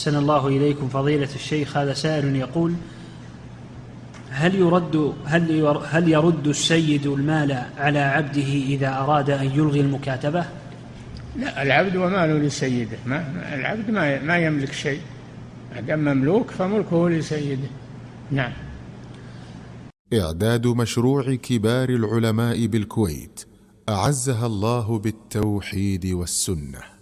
أحسن الله إليكم فضيلة الشيخ. هذا سائل يقول: هل يرد السيد المال على عبده إذا أراد أن يلغي المكاتبة؟ لا، العبد وماله لسيده، العبد ما يملك شيء، ما دام مملوك فملكه لسيده. نعم. إعداد مشروع كبار العلماء بالكويت أعزها الله بالتوحيد والسنة.